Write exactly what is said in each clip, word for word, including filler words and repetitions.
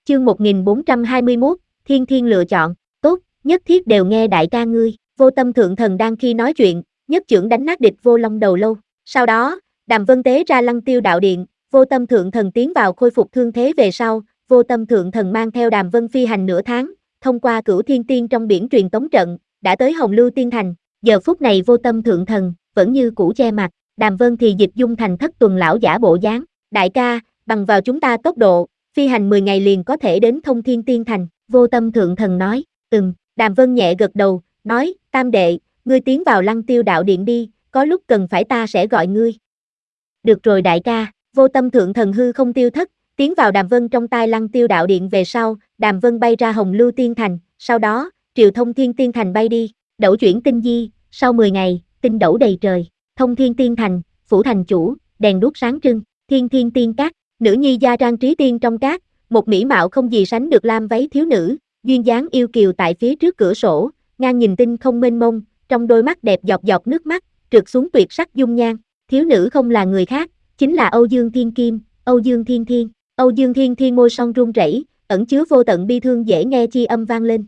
Chương một nghìn bốn trăm hai mươi mốt, Thiên Thiên lựa chọn, tốt, nhất thiết đều nghe đại ca ngươi. Vô Tâm Thượng Thần đang khi nói chuyện, nhất chưởng đánh nát địch Vô Long đầu lâu. Sau đó, Đàm Vân tế ra Lăng Tiêu đạo điện, Vô Tâm Thượng Thần tiến vào khôi phục thương thế về sau, Vô Tâm Thượng Thần mang theo Đàm Vân phi hành nửa tháng, thông qua Cửu Thiên Tiên trong biển truyền tống trận, đã tới Hồng Lưu Tiên Thành. Giờ phút này Vô Tâm Thượng Thần vẫn như cũ che mặt, Đàm Vân thì dịch dung thành Thất Tuần lão giả bộ dáng. Đại ca, bằng vào chúng ta tốc độ, phi hành mười ngày liền có thể đến Thông Thiên Tiên Thành. Vô Tâm Thượng Thần nói. Ừm. Đàm Vân nhẹ gật đầu, nói, Tam đệ, ngươi tiến vào Lăng Tiêu đạo điện đi, có lúc cần phải ta sẽ gọi ngươi. Được rồi đại ca. Vô Tâm Thượng Thần hư không tiêu thất, tiến vào Đàm Vân trong tai Lăng Tiêu đạo điện về sau, Đàm Vân bay ra Hồng Lưu Tiên Thành, sau đó, triều Thông Thiên Tiên Thành bay đi. Đẩu chuyển tinh di, sau mười ngày, tinh đẩu đầy trời. Thông Thiên Tiên Thành, phủ thành chủ, đèn đuốc sáng trưng. Thiên Thiên Tiên Các, nữ nhi gia trang trí tiên trong các, một mỹ mạo không gì sánh được lam váy thiếu nữ, duyên dáng yêu kiều tại phía trước cửa sổ, ngang nhìn tinh không mênh mông, trong đôi mắt đẹp giọt giọt nước mắt, trượt xuống tuyệt sắc dung nhan. Thiếu nữ không là người khác, chính là Âu Dương Thiên Kim, Âu Dương Thiên Thiên. Âu Dương Thiên Thiên môi son run rẩy, ẩn chứa vô tận bi thương dễ nghe chi âm vang lên.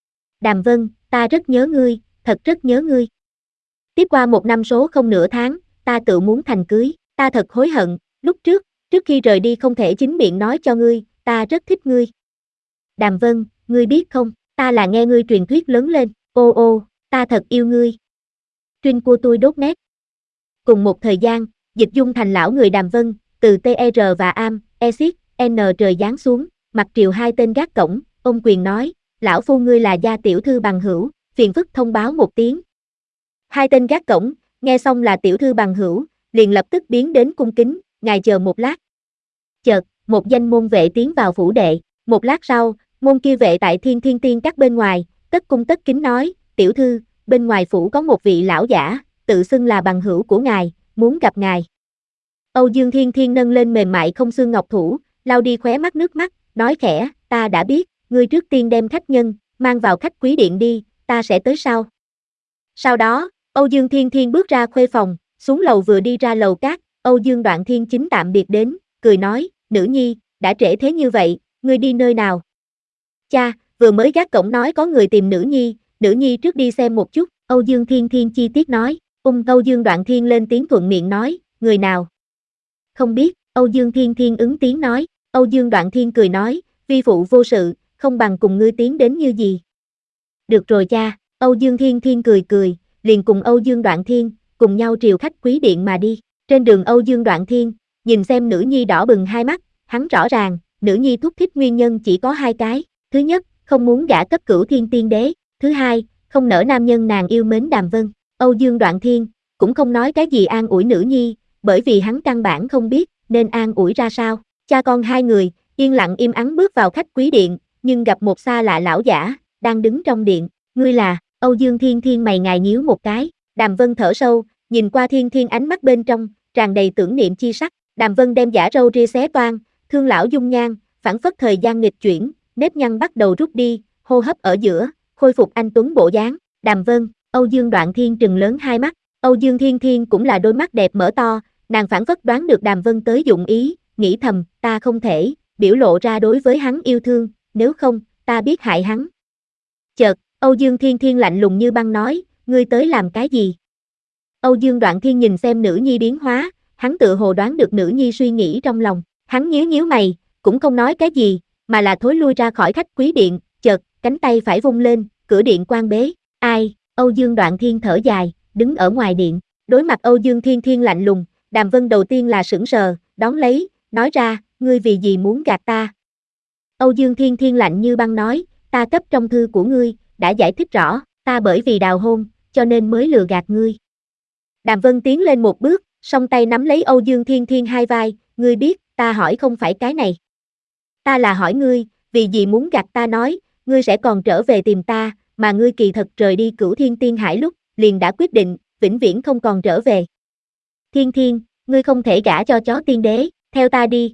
Đàm Vân, ta rất nhớ ngươi, thật rất nhớ ngươi. Tiếp qua một năm số không nửa tháng, ta tự muốn thành cưới, ta thật hối hận, lúc trước, trước khi rời đi không thể chính miệng nói cho ngươi, ta rất thích ngươi. Đàm Vân, ngươi biết không, ta là nghe ngươi truyền thuyết lớn lên, ô ô, ta thật yêu ngươi. Trinh của tôi đốt nét. Cùng một thời gian, dịch dung thành lão người Đàm Vân, từ tê rờ và Am, Exit, N trời giáng xuống, mặt triều hai tên gác cổng, ôm quyền nói, lão phu ngươi là gia tiểu thư bằng hữu, phiền phức thông báo một tiếng. Hai tên gác cổng, nghe xong là tiểu thư bằng hữu, liền lập tức biến đến cung kính, ngài chờ một lát. Chợt, một danh môn vệ tiến vào phủ đệ, một lát sau, môn kia vệ tại Thiên Thiên Tiên Các bên ngoài, tất cung tất kính nói, tiểu thư, bên ngoài phủ có một vị lão giả, tự xưng là bằng hữu của ngài, muốn gặp ngài. Âu Dương Thiên Thiên nâng lên mềm mại không xương ngọc thủ, lau đi khóe mắt nước mắt, nói khẽ, ta đã biết, ngươi trước tiên đem khách nhân, mang vào khách quý điện đi, ta sẽ tới sau. Sau đó, Âu Dương Thiên Thiên bước ra khuê phòng, xuống lầu vừa đi ra lầu cát, Âu Dương Đoạn Thiên chính tạm biệt đến, cười nói, nữ nhi, đã trễ thế như vậy, ngươi đi nơi nào? Cha, vừa mới gác cổng nói có người tìm nữ nhi, nữ nhi trước đi xem một chút, Âu Dương Thiên Thiên chi tiết nói, ung Âu Dương Đoạn Thiên lên tiếng thuận miệng nói, người nào? Không biết, Âu Dương Thiên Thiên ứng tiếng nói, Âu Dương Đoạn Thiên cười nói, vi phụ vô sự, không bằng cùng ngươi tiến đến như gì. Được rồi cha, Âu Dương Thiên Thiên cười cười, liền cùng Âu Dương Đoạn Thiên, cùng nhau triều khách quý điện mà đi. Trên đường Âu Dương Đoạn Thiên, nhìn xem nữ nhi đỏ bừng hai mắt, hắn rõ ràng, nữ nhi thúc thích nguyên nhân chỉ có hai cái. Thứ nhất, không muốn gả cấp Cửu Thiên Tiên Đế. Thứ hai, không nỡ nam nhân nàng yêu mến Đàm Vân. Âu Dương Đoạn Thiên, cũng không nói cái gì an ủi nữ nhi, bởi vì hắn căn bản không biết, nên an ủi ra sao. Cha con hai người, yên lặng im ắng bước vào khách quý điện, nhưng gặp một xa lạ lão giả, đang đứng trong điện. Ngươi là, Âu Dương Thiên Thiên mày ngài nhíu một cái, Đàm Vân thở sâu, nhìn qua Thiên Thiên ánh mắt bên trong, tràn đầy tưởng niệm chi sắc. Đàm Vân đem giả râu ria xé toang, thương lão dung nhan, phảng phất thời gian nghịch chuyển, nếp nhăn bắt đầu rút đi, hô hấp ở giữa, khôi phục anh tuấn bộ dáng. Đàm Vân, Âu Dương Đoạn Thiên trừng lớn hai mắt, Âu Dương Thiên Thiên cũng là đôi mắt đẹp mở to, nàng phảng phất đoán được Đàm Vân tới dụng ý, nghĩ thầm, ta không thể, biểu lộ ra đối với hắn yêu thương, nếu không, ta biết hại hắn. Chợt, Âu Dương Thiên Thiên lạnh lùng như băng nói, ngươi tới làm cái gì? Âu Dương Đoạn Thiên nhìn xem nữ nhi biến hóa, hắn tự hồ đoán được nữ nhi suy nghĩ trong lòng, hắn nhíu nhíu mày, cũng không nói cái gì, mà là thối lui ra khỏi khách quý điện, chợt, cánh tay phải vung lên, cửa điện quan bế, ai, Âu Dương Đoạn Thiên thở dài, đứng ở ngoài điện, đối mặt Âu Dương Thiên Thiên lạnh lùng, Đàm Vân đầu tiên là sững sờ, đón lấy, nói ra, ngươi vì gì muốn gạt ta? Âu Dương Thiên Thiên lạnh như băng nói, ta cấp trong thư của ngươi, đã giải thích rõ, ta bởi vì đào hôn, cho nên mới lừa gạt ngươi. Đàm Vân tiến lên một bước, song tay nắm lấy Âu Dương Thiên Thiên hai vai, ngươi biết, ta hỏi không phải cái này. Ta là hỏi ngươi, vì gì muốn gạt ta nói, ngươi sẽ còn trở về tìm ta, mà ngươi kỳ thật rời đi Cửu Thiên Tiên Hải lúc, liền đã quyết định, vĩnh viễn không còn trở về. Thiên Thiên, ngươi không thể gả cho chó tiên đế, theo ta đi.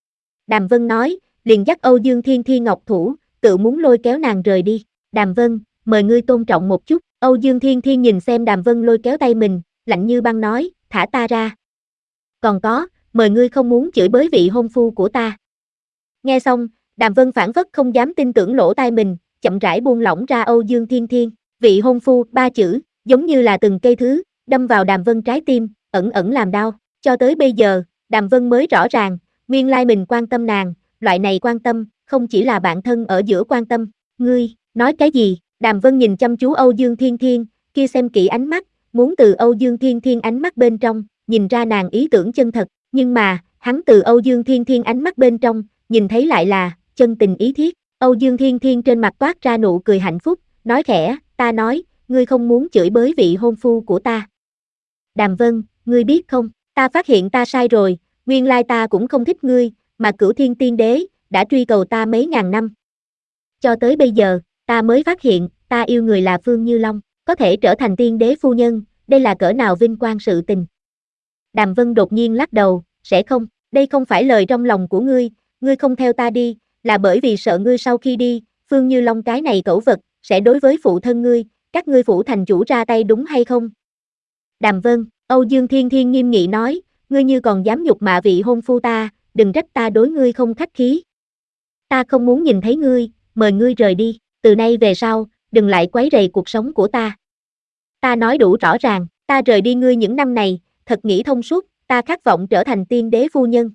Đàm Vân nói, liền dắt Âu Dương Thiên Thiên ngọc thủ, tự muốn lôi kéo nàng rời đi. Đàm Vân, mời ngươi tôn trọng một chút. Âu Dương Thiên Thiên nhìn xem Đàm Vân lôi kéo tay mình, lạnh như băng nói, thả ta ra. Còn có, mời ngươi không muốn chửi bới vị hôn phu của ta. Nghe xong, Đàm Vân phảng phất không dám tin tưởng lỗ tai mình, chậm rãi buông lỏng ra Âu Dương Thiên Thiên, vị hôn phu, ba chữ, giống như là từng cây thứ, đâm vào Đàm Vân trái tim, ẩn ẩn làm đau, cho tới bây giờ, Đàm Vân mới rõ ràng, nguyên lai mình quan tâm nàng, loại này quan tâm, không chỉ là bạn thân ở giữa quan tâm, ngươi, nói cái gì, Đàm Vân nhìn chăm chú Âu Dương Thiên Thiên, kia xem kỹ ánh mắt, muốn từ Âu Dương Thiên Thiên ánh mắt bên trong, nhìn ra nàng ý tưởng chân thật, nhưng mà, hắn từ Âu Dương Thiên Thiên ánh mắt bên trong, nhìn thấy lại là, chân tình ý thiết, Âu Dương Thiên Thiên trên mặt toát ra nụ cười hạnh phúc, nói khẽ, ta nói, ngươi không muốn chửi bới vị hôn phu của ta. Đàm Vân, ngươi biết không, ta phát hiện ta sai rồi, nguyên lai ta cũng không thích ngươi, mà Cửu Thiên Tiên Đế, đã truy cầu ta mấy ngàn năm. Cho tới bây giờ, ta mới phát hiện, ta yêu người là Phương Như Long, có thể trở thành tiên đế phu nhân, đây là cỡ nào vinh quang sự tình. Đàm Vân đột nhiên lắc đầu, sẽ không, đây không phải lời trong lòng của ngươi, ngươi không theo ta đi, là bởi vì sợ ngươi sau khi đi, Phương Như Long cái này cẩu vật, sẽ đối với phụ thân ngươi, các ngươi phủ thành chủ ra tay đúng hay không? Đàm Vân, Âu Dương Thiên Thiên nghiêm nghị nói, ngươi như còn dám nhục mạ vị hôn phu ta, đừng trách ta đối ngươi không khách khí. Ta không muốn nhìn thấy ngươi, mời ngươi rời đi, từ nay về sau, đừng lại quấy rầy cuộc sống của ta. Ta nói đủ rõ ràng, ta rời đi ngươi những năm này, thật nghĩ thông suốt, ta khát vọng trở thành tiên đế phu nhân.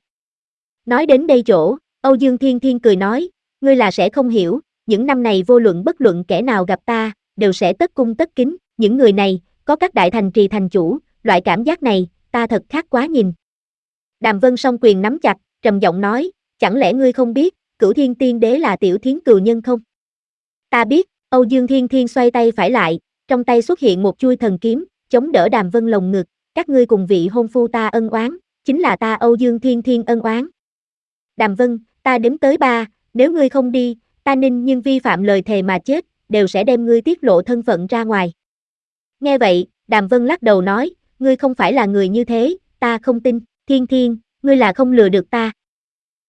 Nói đến đây chỗ, Âu Dương Thiên Thiên cười nói, ngươi là sẽ không hiểu, những năm này vô luận bất luận kẻ nào gặp ta, đều sẽ tất cung tất kính, những người này, có các đại thành trì thành chủ, loại cảm giác này, ta thật khác quá nhìn. Đàm Vân song quyền nắm chặt, trầm giọng nói, chẳng lẽ ngươi không biết, Cửu Thiên Tiên Đế là tiểu thiến cừu nhân không? Ta biết, Âu Dương Thiên Thiên xoay tay phải lại, trong tay xuất hiện một chuôi thần kiếm, chống đỡ Đàm Vân lồng ngực, các ngươi cùng vị hôn phu ta ân oán, chính là ta Âu Dương Thiên Thiên ân oán. Đàm Vân, ta đếm tới ba, nếu ngươi không đi, ta Ninh nhưng vi phạm lời thề mà chết, đều sẽ đem ngươi tiết lộ thân phận ra ngoài. Nghe vậy, Đàm Vân lắc đầu nói, ngươi không phải là người như thế, ta không tin, Thiên Thiên, ngươi là không lừa được ta,